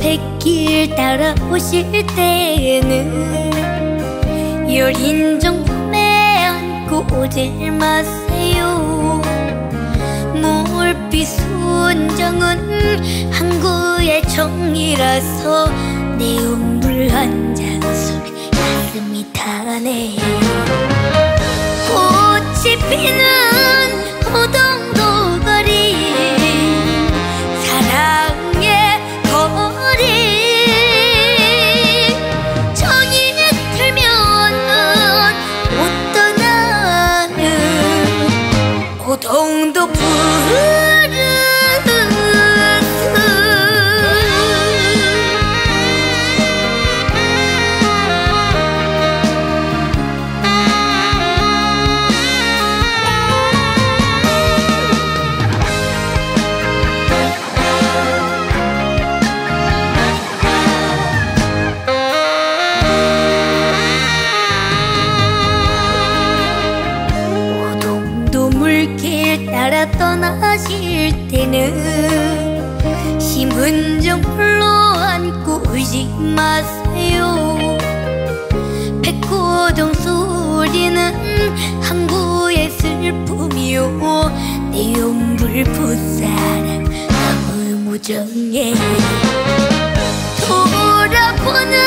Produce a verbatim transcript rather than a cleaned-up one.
백길 따라오실 때에는 여린 정품에 안고 오질 마세요. 몰빛 순정은 항구의 정이라서 내용물 한 장술 가슴이 타네. 꽃이 피는 호동도 거리 사랑의 거리 정이 들면은 못 떠나는 호동도 부르는 물길 따라 떠나실 때는 신분증 홀로 안고 울지 마세요. 백호동 소리는 항구의 슬픔이요 내용물 부사랑 나무 무정에 돌아보는